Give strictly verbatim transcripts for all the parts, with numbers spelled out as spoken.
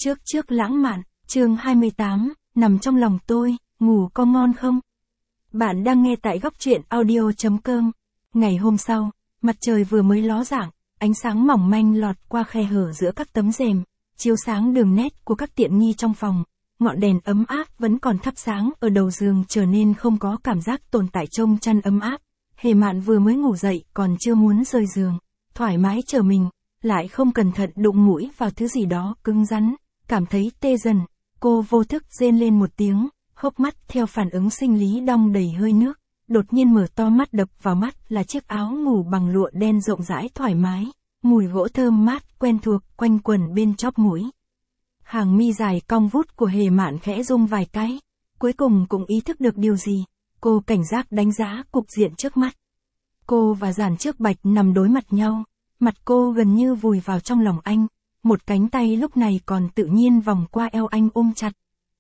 Trước trước lãng mạn, chương hai mươi tám, nằm trong lòng tôi, ngủ có ngon không? Bạn đang nghe tại góc truyện audio.com. Ngày hôm sau, mặt trời vừa mới ló dạng, ánh sáng mỏng manh lọt qua khe hở giữa các tấm rèm, chiếu sáng đường nét của các tiện nghi trong phòng. Ngọn đèn ấm áp vẫn còn thắp sáng ở đầu giường trở nên không có cảm giác tồn tại trong chăn ấm áp. Hề Mạn vừa mới ngủ dậy còn chưa muốn rời giường, thoải mái chờ mình, lại không cẩn thận đụng mũi vào thứ gì đó cứng rắn, cảm thấy tê dần. Cô vô thức rên lên một tiếng, hốc mắt theo phản ứng sinh lý đong đầy hơi nước, đột nhiên mở to mắt, đập vào mắt là chiếc áo ngủ bằng lụa đen rộng rãi thoải mái, mùi gỗ thơm mát quen thuộc quanh quẩn bên chóp mũi. Hàng mi dài cong vút của Hề Mạn khẽ rung vài cái, cuối cùng cũng ý thức được điều gì, cô cảnh giác đánh giá cục diện trước mắt. Cô và Giản Trước Bạch nằm đối mặt nhau, mặt cô gần như vùi vào trong lòng anh, một cánh tay lúc này còn tự nhiên vòng qua eo anh ôm chặt.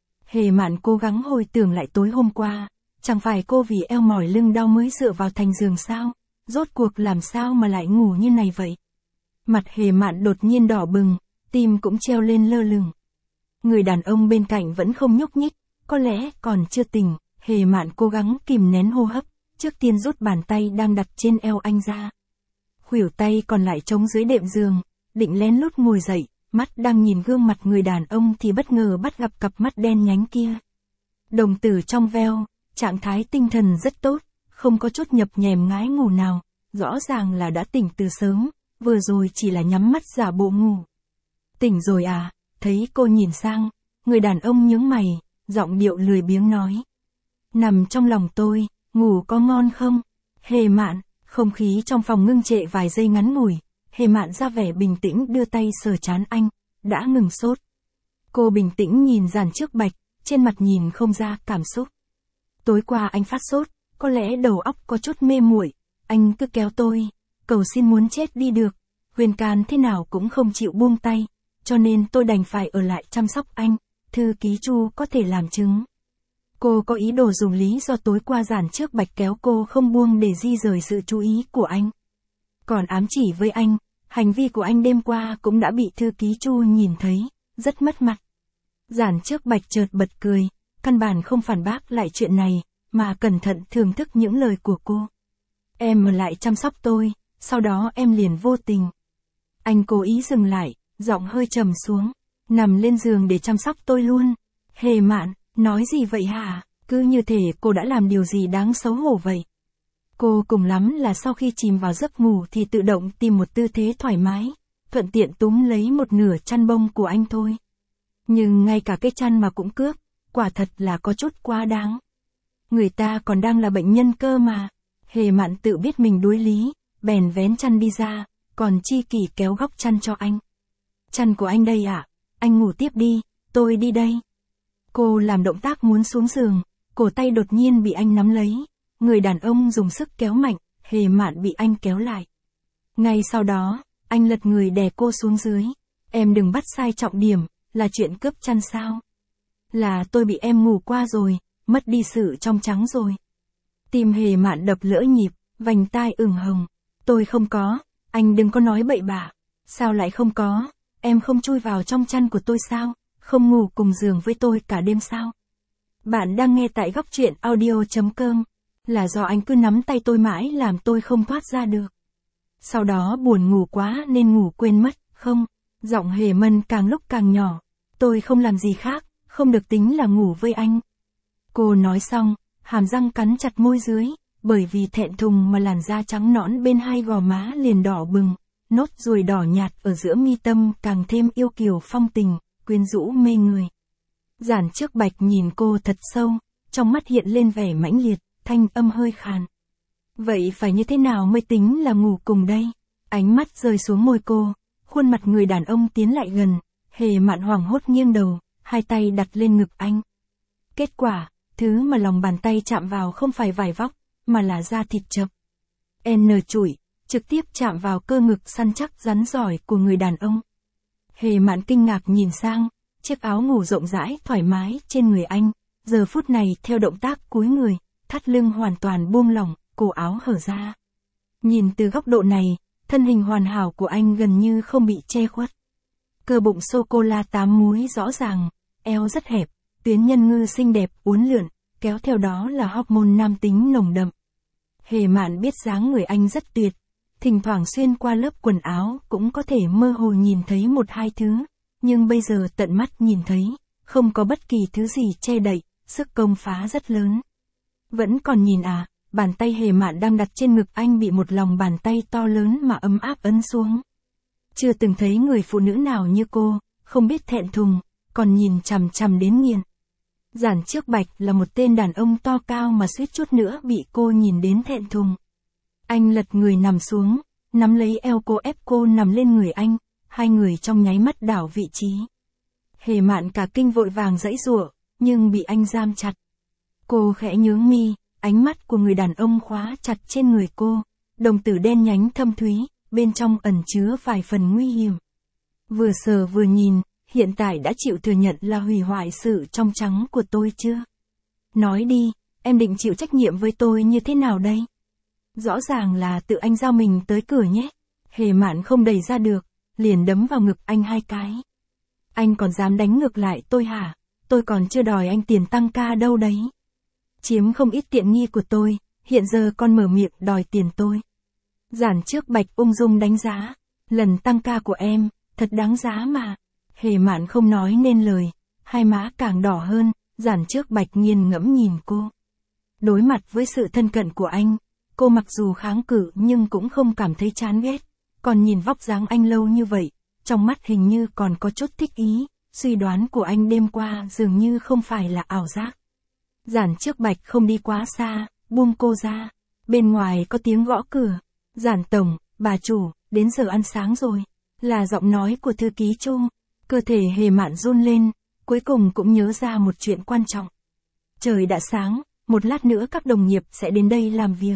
Hề Mạn cố gắng hồi tưởng lại tối hôm qua, chẳng phải cô vì eo mỏi lưng đau mới dựa vào thành giường sao, rốt cuộc làm sao mà lại ngủ như này vậy? Mặt Hề Mạn đột nhiên đỏ bừng, tim cũng treo lên lơ lửng. Người đàn ông bên cạnh vẫn không nhúc nhích, có lẽ còn chưa tỉnh. Hề Mạn cố gắng kìm nén hô hấp, trước tiên rút bàn tay đang đặt trên eo anh ra. Khuỷu tay còn lại trống dưới đệm giường, định lén lút ngồi dậy, mắt đang nhìn gương mặt người đàn ông thì bất ngờ bắt gặp cặp mắt đen nhánh kia. Đồng tử trong veo, trạng thái tinh thần rất tốt, không có chút nhập nhèm ngái ngủ nào, rõ ràng là đã tỉnh từ sớm, vừa rồi chỉ là nhắm mắt giả bộ ngủ. Tỉnh rồi à? Thấy cô nhìn sang, người đàn ông nhướng mày, giọng điệu lười biếng nói. Nằm trong lòng tôi, ngủ có ngon không? Hề Mạn, không khí trong phòng ngưng trệ vài giây ngắn ngủi, Hề Mạn ra vẻ bình tĩnh đưa tay sờ trán anh, đã ngừng sốt. Cô bình tĩnh nhìn Giản Trước Bạch, trên mặt nhìn không ra cảm xúc. Tối qua anh phát sốt, có lẽ đầu óc có chút mê muội, anh cứ kéo tôi, cầu xin muốn chết đi được, khuyên can thế nào cũng không chịu buông tay, cho nên tôi đành phải ở lại chăm sóc anh, thư ký Chu có thể làm chứng. Cô có ý đồ dùng lý do tối qua Giản Trước Bạch kéo cô không buông để di rời sự chú ý của anh. Còn ám chỉ với anh, hành vi của anh đêm qua cũng đã bị thư ký Chu nhìn thấy, rất mất mặt. Giản Trước Bạch chợt bật cười, căn bản không phản bác lại chuyện này, mà cẩn thận thưởng thức những lời của cô. Em ở lại chăm sóc tôi, sau đó em liền vô tình. Anh cố ý dừng lại, giọng hơi trầm xuống, nằm lên giường để chăm sóc tôi luôn. Hề Mạn, nói gì vậy hả? Cứ như thể cô đã làm điều gì đáng xấu hổ vậy. Cô cùng lắm là sau khi chìm vào giấc ngủ thì tự động tìm một tư thế thoải mái, thuận tiện túm lấy một nửa chăn bông của anh thôi. Nhưng ngay cả cái chăn mà cũng cướp, quả thật là có chút quá đáng. Người ta còn đang là bệnh nhân cơ mà. Hề Mạn tự biết mình đuối lý, bèn vén chăn đi ra, còn chi kỷ kéo góc chăn cho anh. Chăn của anh đây ạ, à? Anh ngủ tiếp đi, tôi đi đây. Cô làm động tác muốn xuống giường, cổ tay đột nhiên bị anh nắm lấy. Người đàn ông dùng sức kéo mạnh, Hề Mạn bị anh kéo lại. Ngay sau đó, anh lật người đè cô xuống dưới. Em đừng bắt sai trọng điểm, là chuyện cướp chăn sao? Là tôi bị em ngủ qua rồi, mất đi sự trong trắng rồi. Tim Hề Mạn đập lỡ nhịp, vành tai ửng hồng. Tôi không có, anh đừng có nói bậy bạ. Sao lại không có? Em không chui vào trong chăn của tôi sao? Không ngủ cùng giường với tôi cả đêm sao? Bạn đang nghe tại góc truyện audio.com. Là do anh cứ nắm tay tôi mãi làm tôi không thoát ra được. Sau đó buồn ngủ quá nên ngủ quên mất, không? Giọng Hề Mân càng lúc càng nhỏ. Tôi không làm gì khác, không được tính là ngủ với anh. Cô nói xong, hàm răng cắn chặt môi dưới, bởi vì thẹn thùng mà làn da trắng nõn bên hai gò má liền đỏ bừng, nốt ruồi đỏ nhạt ở giữa mi tâm càng thêm yêu kiều phong tình, quyến rũ mê người. Giản Trước Bạch nhìn cô thật sâu, trong mắt hiện lên vẻ mãnh liệt, thanh âm hơi khàn. Vậy phải như thế nào mới tính là ngủ cùng đây? Ánh mắt rơi xuống môi cô, khuôn mặt người đàn ông tiến lại gần, Hề Mạn hoảng hốt nghiêng đầu, hai tay đặt lên ngực anh. Kết quả, thứ mà lòng bàn tay chạm vào không phải vải vóc, mà là da thịt chập. N chủi, trực tiếp chạm vào cơ ngực săn chắc rắn giỏi của người đàn ông. Hề Mạn kinh ngạc nhìn sang, chiếc áo ngủ rộng rãi thoải mái trên người anh, giờ phút này theo động tác cúi người, thắt lưng hoàn toàn buông lỏng, cổ áo hở ra. Nhìn từ góc độ này, thân hình hoàn hảo của anh gần như không bị che khuất. Cơ bụng sô-cô-la tám múi rõ ràng, eo rất hẹp, tuyến nhân ngư xinh đẹp uốn lượn, kéo theo đó là hormone nam tính nồng đậm. Hề Mạn biết dáng người anh rất tuyệt, thỉnh thoảng xuyên qua lớp quần áo cũng có thể mơ hồ nhìn thấy một hai thứ, nhưng bây giờ tận mắt nhìn thấy, không có bất kỳ thứ gì che đậy, sức công phá rất lớn. Vẫn còn nhìn à, bàn tay Hề Mạn đang đặt trên ngực anh bị một lòng bàn tay to lớn mà ấm áp ấn xuống. Chưa từng thấy người phụ nữ nào như cô, không biết thẹn thùng, còn nhìn chằm chằm đến nghiền. Giản Trước Bạch là một tên đàn ông to cao mà suýt chút nữa bị cô nhìn đến thẹn thùng. Anh lật người nằm xuống, nắm lấy eo cô ép cô nằm lên người anh, hai người trong nháy mắt đảo vị trí. Hề Mạn cả kinh vội vàng giãy giụa, nhưng bị anh giam chặt. Cô khẽ nhướng mi, ánh mắt của người đàn ông khóa chặt trên người cô, đồng tử đen nhánh thâm thúy, bên trong ẩn chứa vài phần nguy hiểm. Vừa sờ vừa nhìn, hiện tại đã chịu thừa nhận là hủy hoại sự trong trắng của tôi chưa? Nói đi, em định chịu trách nhiệm với tôi như thế nào đây? Rõ ràng là tự anh giao mình tới cửa nhé. Hề Mạn không đẩy ra được, liền đấm vào ngực anh hai cái. Anh còn dám đánh ngược lại tôi hả? Tôi còn chưa đòi anh tiền tăng ca đâu đấy. Chiếm không ít tiện nghi của tôi, hiện giờ còn mở miệng đòi tiền tôi. Giản Trước Bạch ung dung đánh giá, lần tăng ca của em, thật đáng giá mà. Hề Mạn không nói nên lời, hai má càng đỏ hơn, Giản Trước Bạch nghiền ngẫm nhìn cô. Đối mặt với sự thân cận của anh, cô mặc dù kháng cự nhưng cũng không cảm thấy chán ghét, còn nhìn vóc dáng anh lâu như vậy, trong mắt hình như còn có chút thích ý, suy đoán của anh đêm qua dường như không phải là ảo giác. Giản Trước Bạch không đi quá xa, buông cô ra, bên ngoài có tiếng gõ cửa. Giản tổng, bà chủ, đến giờ ăn sáng rồi, là giọng nói của thư ký Chu. Cơ thể Hề Mạn run lên, cuối cùng cũng nhớ ra một chuyện quan trọng. Trời đã sáng, một lát nữa các đồng nghiệp sẽ đến đây làm việc.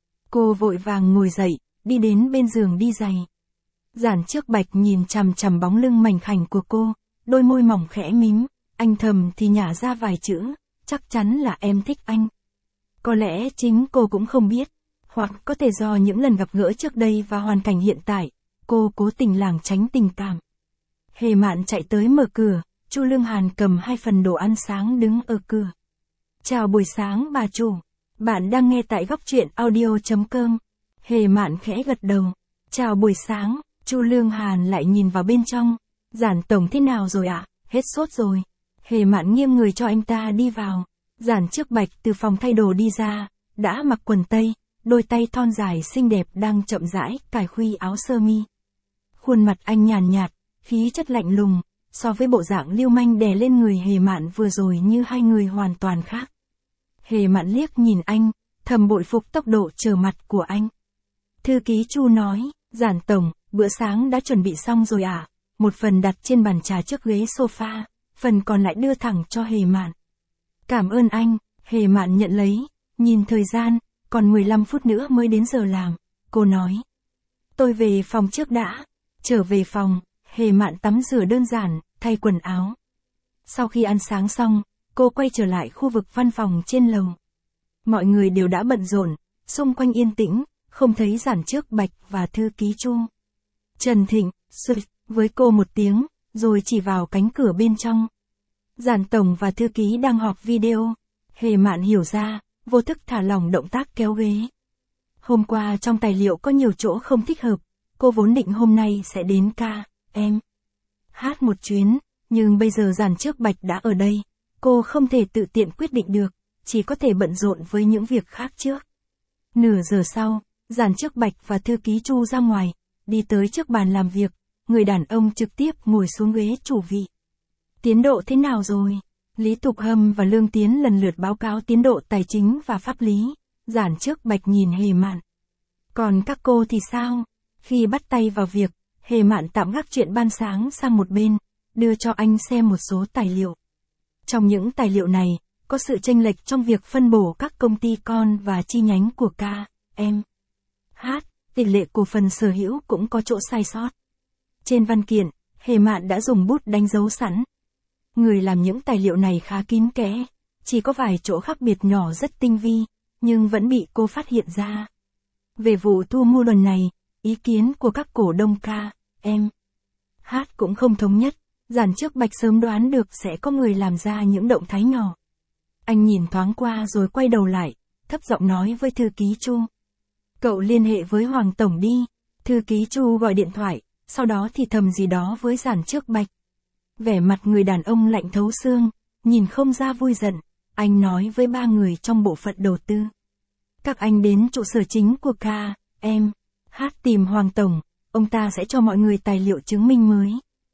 Cô vội vàng ngồi dậy, đi đến bên giường đi giày. Giản Trước Bạch nhìn chằm chằm bóng lưng mảnh khảnh của cô, đôi môi mỏng khẽ mím, anh thầm thì nhả ra vài chữ, chắc chắn là em thích anh. Có lẽ chính cô cũng không biết, hoặc có thể do những lần gặp gỡ trước đây và hoàn cảnh hiện tại, cô cố tình lảng tránh tình cảm. Hề Mạn chạy tới mở cửa, Chu Lương Hàn cầm hai phần đồ ăn sáng đứng ở cửa. Chào buổi sáng bà chủ, bạn đang nghe tại góc truyện audio chấm com. Hề Mạn khẽ gật đầu. Chào buổi sáng, Chu Lương Hàn lại nhìn vào bên trong. Giản tổng thế nào rồi ạ? À? Hết sốt rồi. Hề Mạn nghiêng người cho anh ta đi vào. Giản Trước Bạch từ phòng thay đồ đi ra, đã mặc quần tây, đôi tay thon dài xinh đẹp đang chậm rãi cài khuy áo sơ mi. Khuôn mặt anh nhàn nhạt, khí chất lạnh lùng, so với bộ dạng lưu manh đè lên người Hề Mạn vừa rồi như hai người hoàn toàn khác. Hề Mạn liếc nhìn anh, thầm bội phục tốc độ trở mặt của anh. Thư ký Chu nói, Giản tổng, bữa sáng đã chuẩn bị xong rồi à? Một phần đặt trên bàn trà trước ghế sofa, phần còn lại đưa thẳng cho Hề Mạn. Cảm ơn anh. Hề Mạn nhận lấy, nhìn thời gian, còn mười lăm phút nữa mới đến giờ làm. Cô nói, tôi về phòng trước đã. Trở về phòng, Hề Mạn tắm rửa đơn giản, thay quần áo. Sau khi ăn sáng xong, cô quay trở lại khu vực văn phòng trên lầu. Mọi người đều đã bận rộn, xung quanh yên tĩnh, không thấy Giản Trước Bạch và thư ký Chu. Trần Thịnh, sụt, với cô một tiếng, rồi chỉ vào cánh cửa bên trong. Giản tổng và thư ký đang họp video. Hề Mạn hiểu ra, vô thức thả lỏng động tác kéo ghế. Hôm qua trong tài liệu có nhiều chỗ không thích hợp, cô vốn định hôm nay sẽ đến ca, em. Hát một chuyến, nhưng bây giờ Giản Trước Bạch đã ở đây, cô không thể tự tiện quyết định được, chỉ có thể bận rộn với những việc khác trước. Nửa giờ sau, Giản Trước Bạch và thư ký Chu ra ngoài, đi tới trước bàn làm việc, người đàn ông trực tiếp ngồi xuống ghế chủ vị. Tiến độ thế nào rồi? Lý Tục Hâm và Lương Tiến lần lượt báo cáo tiến độ tài chính và pháp lý. Giản Trước Bạch nhìn Hề Mạn. Còn các cô thì sao? Khi bắt tay vào việc, Hề Mạn tạm gác chuyện ban sáng sang một bên, đưa cho anh xem một số tài liệu. Trong những tài liệu này, có sự chênh lệch trong việc phân bổ các công ty con và chi nhánh của ca, em. Hát, tỷ lệ cổ phần sở hữu cũng có chỗ sai sót. Trên văn kiện, Hề Mạn đã dùng bút đánh dấu sẵn. Người làm những tài liệu này khá kín kẽ, chỉ có vài chỗ khác biệt nhỏ rất tinh vi, nhưng vẫn bị cô phát hiện ra. Về vụ thu mua lần này, ý kiến của các cổ đông ca, em. Hát cũng không thống nhất, Giản Trước Bạch sớm đoán được sẽ có người làm ra những động thái nhỏ. Anh nhìn thoáng qua rồi quay đầu lại, thấp giọng nói với thư ký Chu. Cậu liên hệ với Hoàng Tổng đi. Thư ký Chu gọi điện thoại, sau đó thì thầm gì đó với Giản Trước Bạch. Vẻ mặt người đàn ông lạnh thấu xương, nhìn không ra vui giận, anh nói với ba người trong bộ phận đầu tư. Các anh đến trụ sở chính của K, em, Hát tìm Hoàng Tổng, ông ta sẽ cho mọi người tài liệu chứng minh mới.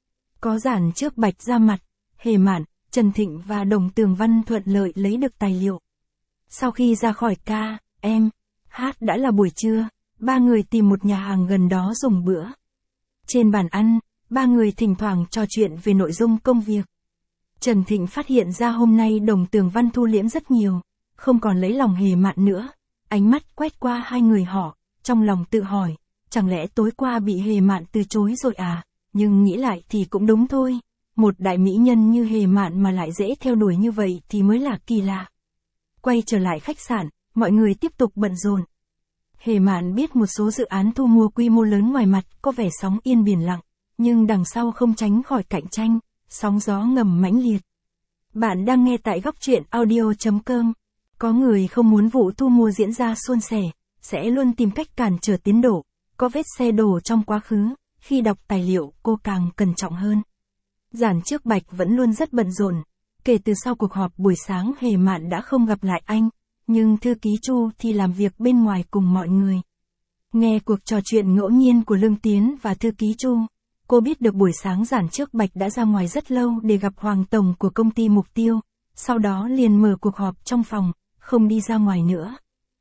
Có Giản Trước Bạch ra mặt, Hề Mạn, Trần Thịnh và Đồng Tường Văn thuận lợi lấy được tài liệu. Sau khi ra khỏi K, em, Hát đã là buổi trưa, ba người tìm một nhà hàng gần đó dùng bữa. Trên bàn ăn, ba người thỉnh thoảng trò chuyện về nội dung công việc. Trần Thịnh phát hiện ra hôm nay Đồng Tường Văn thu liễm rất nhiều, không còn lấy lòng Hề Mạn nữa. Ánh mắt quét qua hai người họ, trong lòng tự hỏi, chẳng lẽ tối qua bị Hề Mạn từ chối rồi à? Nhưng nghĩ lại thì cũng đúng thôi, một đại mỹ nhân như Hề Mạn mà lại dễ theo đuổi như vậy thì mới là kỳ lạ. Quay trở lại khách sạn, mọi người tiếp tục bận rộn. Hề Mạn biết một số dự án thu mua quy mô lớn ngoài mặt có vẻ sóng yên biển lặng, nhưng đằng sau không tránh khỏi cạnh tranh, sóng gió ngầm mãnh liệt. Bạn đang nghe tại góc truyện audio chấm com. Có người không muốn vụ thu mua diễn ra suôn sẻ, sẽ luôn tìm cách cản trở tiến độ, có vết xe đổ trong quá khứ, khi đọc tài liệu cô càng cẩn trọng hơn. Giản Trước Bạch vẫn luôn rất bận rộn, kể từ sau cuộc họp buổi sáng Hề Mạn đã không gặp lại anh, nhưng thư ký Chu thì làm việc bên ngoài cùng mọi người. Nghe cuộc trò chuyện ngẫu nhiên của Lương Tiến và thư ký Chu, cô biết được buổi sáng Giản Trước Bạch đã ra ngoài rất lâu để gặp Hoàng Tổng của công ty Mục Tiêu, sau đó liền mở cuộc họp trong phòng, không đi ra ngoài nữa.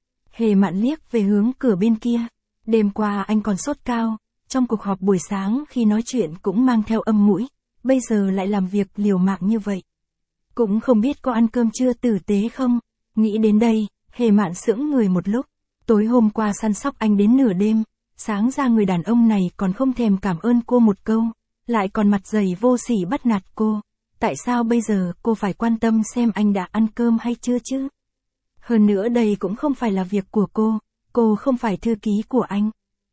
Hề Mạn liếc về hướng cửa bên kia, đêm qua anh còn sốt cao, trong cuộc họp buổi sáng khi nói chuyện cũng mang theo âm mũi, bây giờ lại làm việc liều mạng như vậy. Cũng không biết có ăn cơm trưa tử tế không? Nghĩ đến đây, Hề Mạn sững người một lúc, tối hôm qua săn sóc anh đến nửa đêm, sáng ra người đàn ông này còn không thèm cảm ơn cô một câu, lại còn mặt dày vô sỉ bắt nạt cô, tại sao bây giờ cô phải quan tâm xem anh đã ăn cơm hay chưa chứ? Hơn nữa đây cũng không phải là việc của cô, cô không phải thư ký của anh.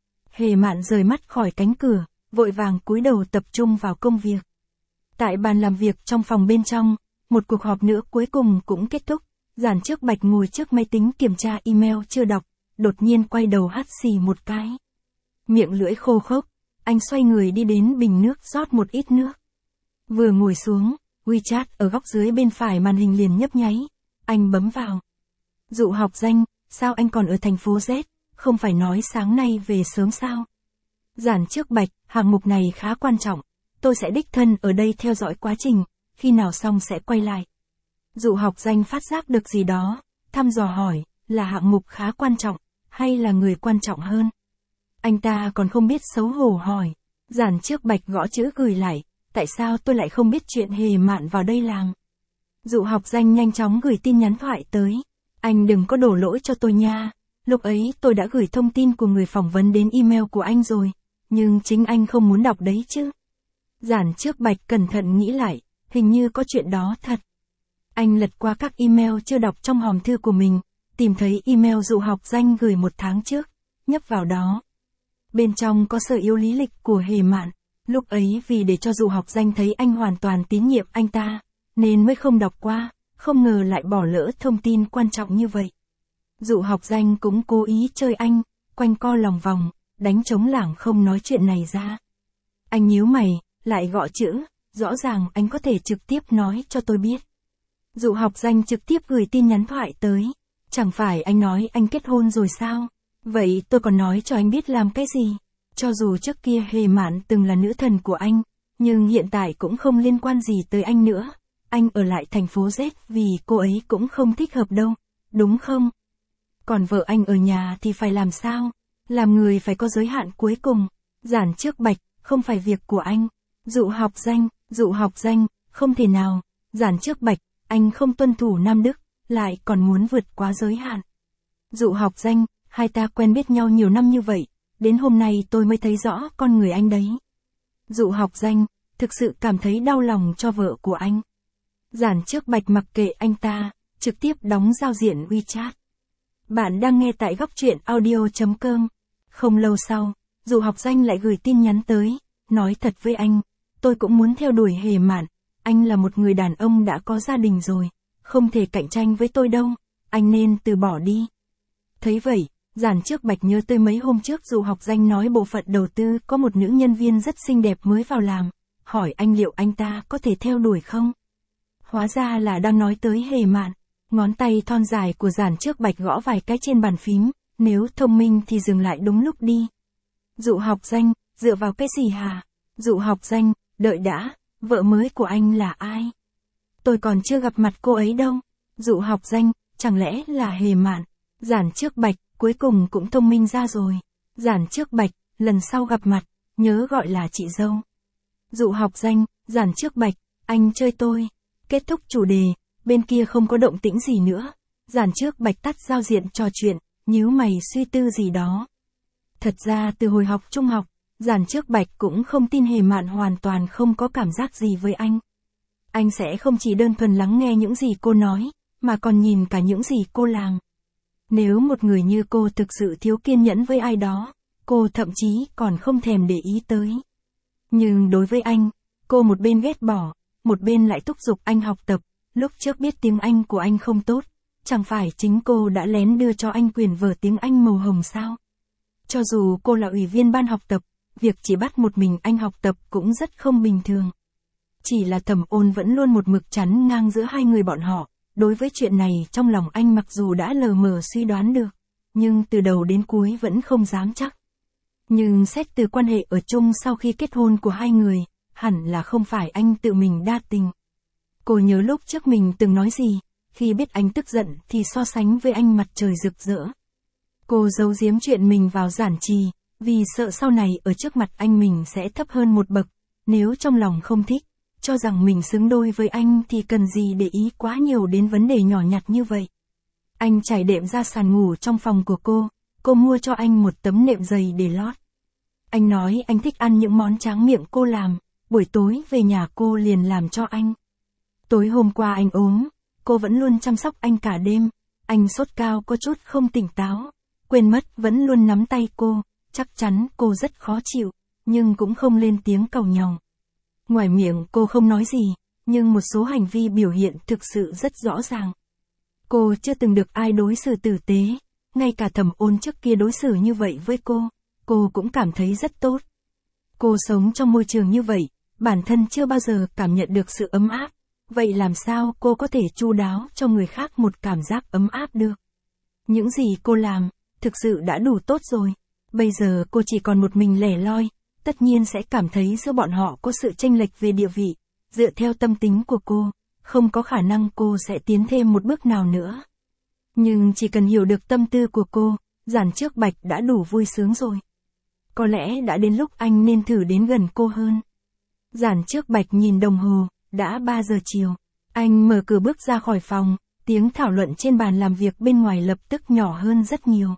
Hề Mạn rời mắt khỏi cánh cửa, vội vàng cúi đầu tập trung vào công việc. Tại bàn làm việc trong phòng bên trong, một cuộc họp nữa cuối cùng cũng kết thúc. Giản Trước Bạch ngồi trước máy tính kiểm tra email chưa đọc, đột nhiên quay đầu hắt xì một cái. Miệng lưỡi khô khốc, anh xoay người đi đến bình nước rót một ít nước. Vừa ngồi xuống, WeChat ở góc dưới bên phải màn hình liền nhấp nháy. Anh bấm vào. Dụ Học Danh, sao anh còn ở thành phố Z, không phải nói sáng nay về sớm sao? Giản Trước Bạch, hạng mục này khá quan trọng, tôi sẽ đích thân ở đây theo dõi quá trình, khi nào xong sẽ quay lại. Dụ Học Danh phát giác được gì đó, thăm dò hỏi, là hạng mục khá quan trọng, hay là người quan trọng hơn? Anh ta còn không biết xấu hổ hỏi. Giản Trước Bạch gõ chữ gửi lại, tại sao tôi lại không biết chuyện Hề Mạn vào đây làm? Dụ Học Danh nhanh chóng gửi tin nhắn thoại tới. Anh đừng có đổ lỗi cho tôi nha, lúc ấy tôi đã gửi thông tin của người phỏng vấn đến email của anh rồi, nhưng chính anh không muốn đọc đấy chứ. Giản Trước Bạch cẩn thận nghĩ lại, hình như có chuyện đó thật. Anh lật qua các email chưa đọc trong hòm thư của mình, tìm thấy email Dụ Học Danh gửi một tháng trước, nhấp vào đó. Bên trong có sở yếu lý lịch của Hề Mạn, lúc ấy vì để cho Dụ Học Danh thấy anh hoàn toàn tín nhiệm anh ta, nên mới không đọc qua, không ngờ lại bỏ lỡ thông tin quan trọng như vậy. Dụ Học Danh cũng cố ý chơi anh, quanh co lòng vòng, đánh trống lảng không nói chuyện này ra. Anh nhíu mày, lại gõ chữ, rõ ràng anh có thể trực tiếp nói cho tôi biết. Dụ Học Danh trực tiếp gửi tin nhắn thoại tới. Chẳng phải anh nói anh kết hôn rồi sao? Vậy tôi còn nói cho anh biết làm cái gì? Cho dù trước kia Hề Mạn từng là nữ thần của anh, nhưng hiện tại cũng không liên quan gì tới anh nữa. Anh ở lại thành phố Z vì cô ấy cũng không thích hợp đâu, đúng không? Còn vợ anh ở nhà thì phải làm sao? Làm người phải có giới hạn cuối cùng. Giản Trước Bạch, không phải việc của anh. Dụ Học Danh, Dụ Học Danh, không thể nào. Giản Trước Bạch, anh không tuân thủ Nam Đức, lại còn muốn vượt quá giới hạn. Dụ Học Danh, hai ta quen biết nhau nhiều năm như vậy, đến hôm nay tôi mới thấy rõ con người anh đấy. Dụ Học Danh, thực sự cảm thấy đau lòng cho vợ của anh. Giản Trước Bạch mặc kệ anh ta, trực tiếp đóng giao diện WeChat. Bạn đang nghe tại góc truyện audio chấm com. Không lâu sau, Dụ Học Danh lại gửi tin nhắn tới, nói thật với anh, tôi cũng muốn theo đuổi Hề Mạn, anh là một người đàn ông đã có gia đình rồi, không thể cạnh tranh với tôi đâu, anh nên từ bỏ đi. Thấy vậy, Giản Trước Bạch nhớ tới mấy hôm trước Dụ Học Danh nói bộ phận đầu tư có một nữ nhân viên rất xinh đẹp mới vào làm, hỏi anh liệu anh ta có thể theo đuổi không? Hóa ra là đang nói tới Hề Mạn, ngón tay thon dài của Giản Trước Bạch gõ vài cái trên bàn phím, nếu thông minh thì dừng lại đúng lúc đi. Dụ Học Danh, dựa vào cái gì hả? Dụ Học Danh, đợi đã, vợ mới của anh là ai? Tôi còn chưa gặp mặt cô ấy đâu. Dụ Học Danh, chẳng lẽ là Hề Mạn? Giản Trước Bạch, cuối cùng cũng thông minh ra rồi. Giản Trước Bạch, lần sau gặp mặt, nhớ gọi là chị dâu. Dụ Học Danh, Giản Trước Bạch, anh chơi tôi. Kết thúc chủ đề, bên kia không có động tĩnh gì nữa. Giản Trước Bạch tắt giao diện trò chuyện, nhíu mày suy tư gì đó. Thật ra từ hồi học trung học, Giản Trước Bạch cũng không tin Hề Mạn hoàn toàn không có cảm giác gì với anh. Anh sẽ không chỉ đơn thuần lắng nghe những gì cô nói, mà còn nhìn cả những gì cô làm. Nếu một người như cô thực sự thiếu kiên nhẫn với ai đó, cô thậm chí còn không thèm để ý tới. Nhưng đối với anh, cô một bên ghét bỏ, một bên lại thúc giục anh học tập, lúc trước biết tiếng Anh của anh không tốt, chẳng phải chính cô đã lén đưa cho anh quyển vở tiếng Anh màu hồng sao? Cho dù cô là ủy viên ban học tập, việc chỉ bắt một mình anh học tập cũng rất không bình thường. Chỉ là Thẩm Ôn vẫn luôn một mực chắn ngang giữa hai người bọn họ, đối với chuyện này trong lòng anh mặc dù đã lờ mờ suy đoán được, nhưng từ đầu đến cuối vẫn không dám chắc. Nhưng xét từ quan hệ ở chung sau khi kết hôn của hai người, hẳn là không phải anh tự mình đa tình. Cô nhớ lúc trước mình từng nói gì, khi biết anh tức giận thì so sánh với anh mặt trời rực rỡ. Cô giấu giếm chuyện mình vào Giản Trì, vì sợ sau này ở trước mặt anh mình sẽ thấp hơn một bậc, nếu trong lòng không thích, cho rằng mình xứng đôi với anh thì cần gì để ý quá nhiều đến vấn đề nhỏ nhặt như vậy. Anh trải đệm ra sàn ngủ trong phòng của cô, cô mua cho anh một tấm nệm dày để lót. Anh nói anh thích ăn những món tráng miệng cô làm, buổi tối về nhà cô liền làm cho anh. Tối hôm qua anh ốm, cô vẫn luôn chăm sóc anh cả đêm, anh sốt cao có chút không tỉnh táo, quên mất vẫn luôn nắm tay cô, chắc chắn cô rất khó chịu, nhưng cũng không lên tiếng cầu nhòng. Ngoài miệng cô không nói gì, nhưng một số hành vi biểu hiện thực sự rất rõ ràng. Cô chưa từng được ai đối xử tử tế, ngay cả Thẩm Ôn trước kia đối xử như vậy với cô, cô cũng cảm thấy rất tốt. Cô sống trong môi trường như vậy, bản thân chưa bao giờ cảm nhận được sự ấm áp, vậy làm sao cô có thể chu đáo cho người khác một cảm giác ấm áp được? Những gì cô làm, thực sự đã đủ tốt rồi. Bây giờ cô chỉ còn một mình lẻ loi, tất nhiên sẽ cảm thấy giữa bọn họ có sự chênh lệch về địa vị. Dựa theo tâm tính của cô, không có khả năng cô sẽ tiến thêm một bước nào nữa. Nhưng chỉ cần hiểu được tâm tư của cô, Giản Trước Bạch đã đủ vui sướng rồi. Có lẽ đã đến lúc anh nên thử đến gần cô hơn. Giản Trước Bạch nhìn đồng hồ, đã ba giờ chiều. Anh mở cửa bước ra khỏi phòng, tiếng thảo luận trên bàn làm việc bên ngoài lập tức nhỏ hơn rất nhiều.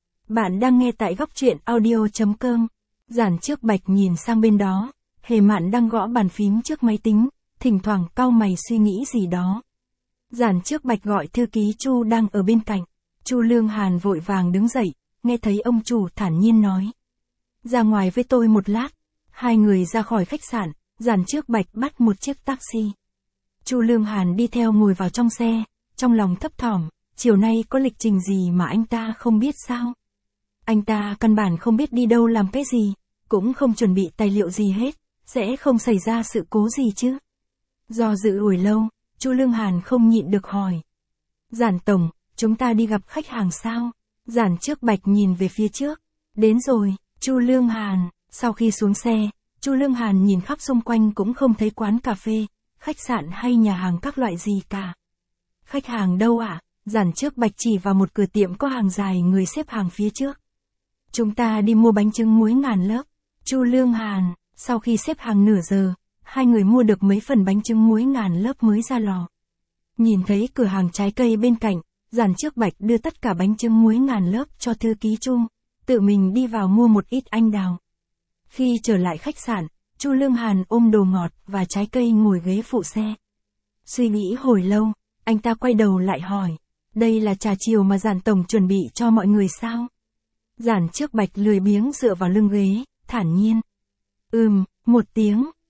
Bạn đang nghe tại góc truyện audio chấm com. Giản Trước Bạch nhìn sang bên đó, Hề Mạn đang gõ bàn phím trước máy tính, thỉnh thoảng cau mày suy nghĩ gì đó. Giản Trước Bạch gọi thư ký Chu đang ở bên cạnh. Chu Lương Hàn vội vàng đứng dậy, nghe thấy ông chủ thản nhiên nói: "Ra ngoài với tôi một lát." Hai người ra khỏi khách sạn, Giản Trước Bạch bắt một chiếc taxi. Chu Lương Hàn đi theo ngồi vào trong xe, trong lòng thấp thỏm, chiều nay có lịch trình gì mà anh ta không biết sao? Anh ta căn bản không biết đi đâu làm cái gì, cũng không chuẩn bị tài liệu gì hết, sẽ không xảy ra sự cố gì chứ? Do dự hồi lâu, Chu Lương Hàn không nhịn được hỏi: "Giản tổng, chúng ta đi gặp khách hàng sao?" Giản Trước Bạch nhìn về phía trước. "Đến rồi." Chu Lương Hàn, sau khi xuống xe, Chu Lương Hàn nhìn khắp xung quanh cũng không thấy quán cà phê, khách sạn hay nhà hàng các loại gì cả. "Khách hàng đâu ạ?" À? Giản Trước Bạch chỉ vào một cửa tiệm có hàng dài người xếp hàng phía trước. "Chúng ta đi mua bánh trứng muối ngàn lớp." Chu Lương Hàn, sau khi xếp hàng nửa giờ, hai người mua được mấy phần bánh trứng muối ngàn lớp mới ra lò. Nhìn thấy cửa hàng trái cây bên cạnh, Giản Trước Bạch đưa tất cả bánh trứng muối ngàn lớp cho thư ký Chu, tự mình đi vào mua một ít anh đào. Khi trở lại khách sạn, Chu Lương Hàn ôm đồ ngọt và trái cây ngồi ghế phụ xe. Suy nghĩ hồi lâu, anh ta quay đầu lại hỏi: "Đây là trà chiều mà Giản tổng chuẩn bị cho mọi người sao?" Giản Trước Bạch lười biếng dựa vào lưng ghế, thản nhiên: "Ừm." Một tiếng,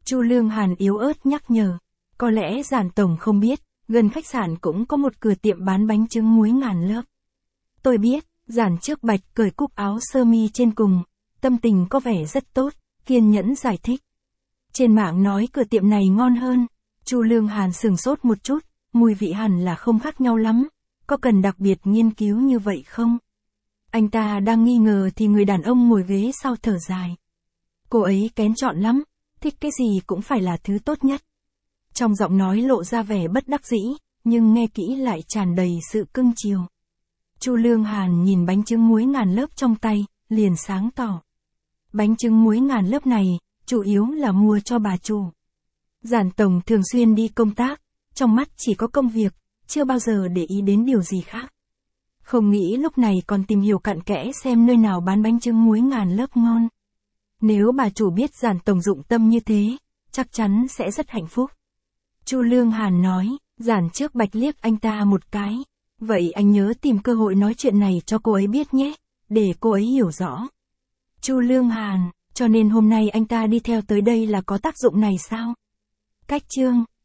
Chu Lương Hàn yếu ớt nhắc nhở. Có lẽ Giản tổng không biết, gần khách sạn cũng có một cửa tiệm bán bánh trứng muối ngàn lớp. Tôi biết, Giản Trước Bạch cởi cúc áo sơ mi trên cùng, tâm tình có vẻ rất tốt, kiên nhẫn giải thích. Trên mạng nói cửa tiệm này ngon hơn. Chu Lương Hàn sửng sốt một chút, mùi vị hẳn là không khác nhau lắm, có cần đặc biệt nghiên cứu như vậy không? Anh ta đang nghi ngờ thì người đàn ông ngồi ghế sau thở dài. Cô ấy kén chọn lắm, thích cái gì cũng phải là thứ tốt nhất. Trong giọng nói lộ ra vẻ bất đắc dĩ, nhưng nghe kỹ lại tràn đầy sự cưng chiều. Chu Lương Hàn nhìn bánh trứng muối ngàn lớp trong tay, liền sáng tỏ. Bánh trứng muối ngàn lớp này, chủ yếu là mua cho bà chủ. Giản tổng thường xuyên đi công tác, trong mắt chỉ có công việc, chưa bao giờ để ý đến điều gì khác. Không nghĩ lúc này còn tìm hiểu cặn kẽ xem nơi nào bán bánh trứng muối ngàn lớp ngon. Nếu bà chủ biết Giản tổng dụng tâm như thế, chắc chắn sẽ rất hạnh phúc. Chu Lương Hàn nói. Giản Trước Bạch liếc anh ta một cái. Vậy anh nhớ tìm cơ hội nói chuyện này cho cô ấy biết nhé, để cô ấy hiểu rõ. Chu Lương Hàn, cho nên hôm nay anh ta đi theo tới đây là có tác dụng này sao? Cách chương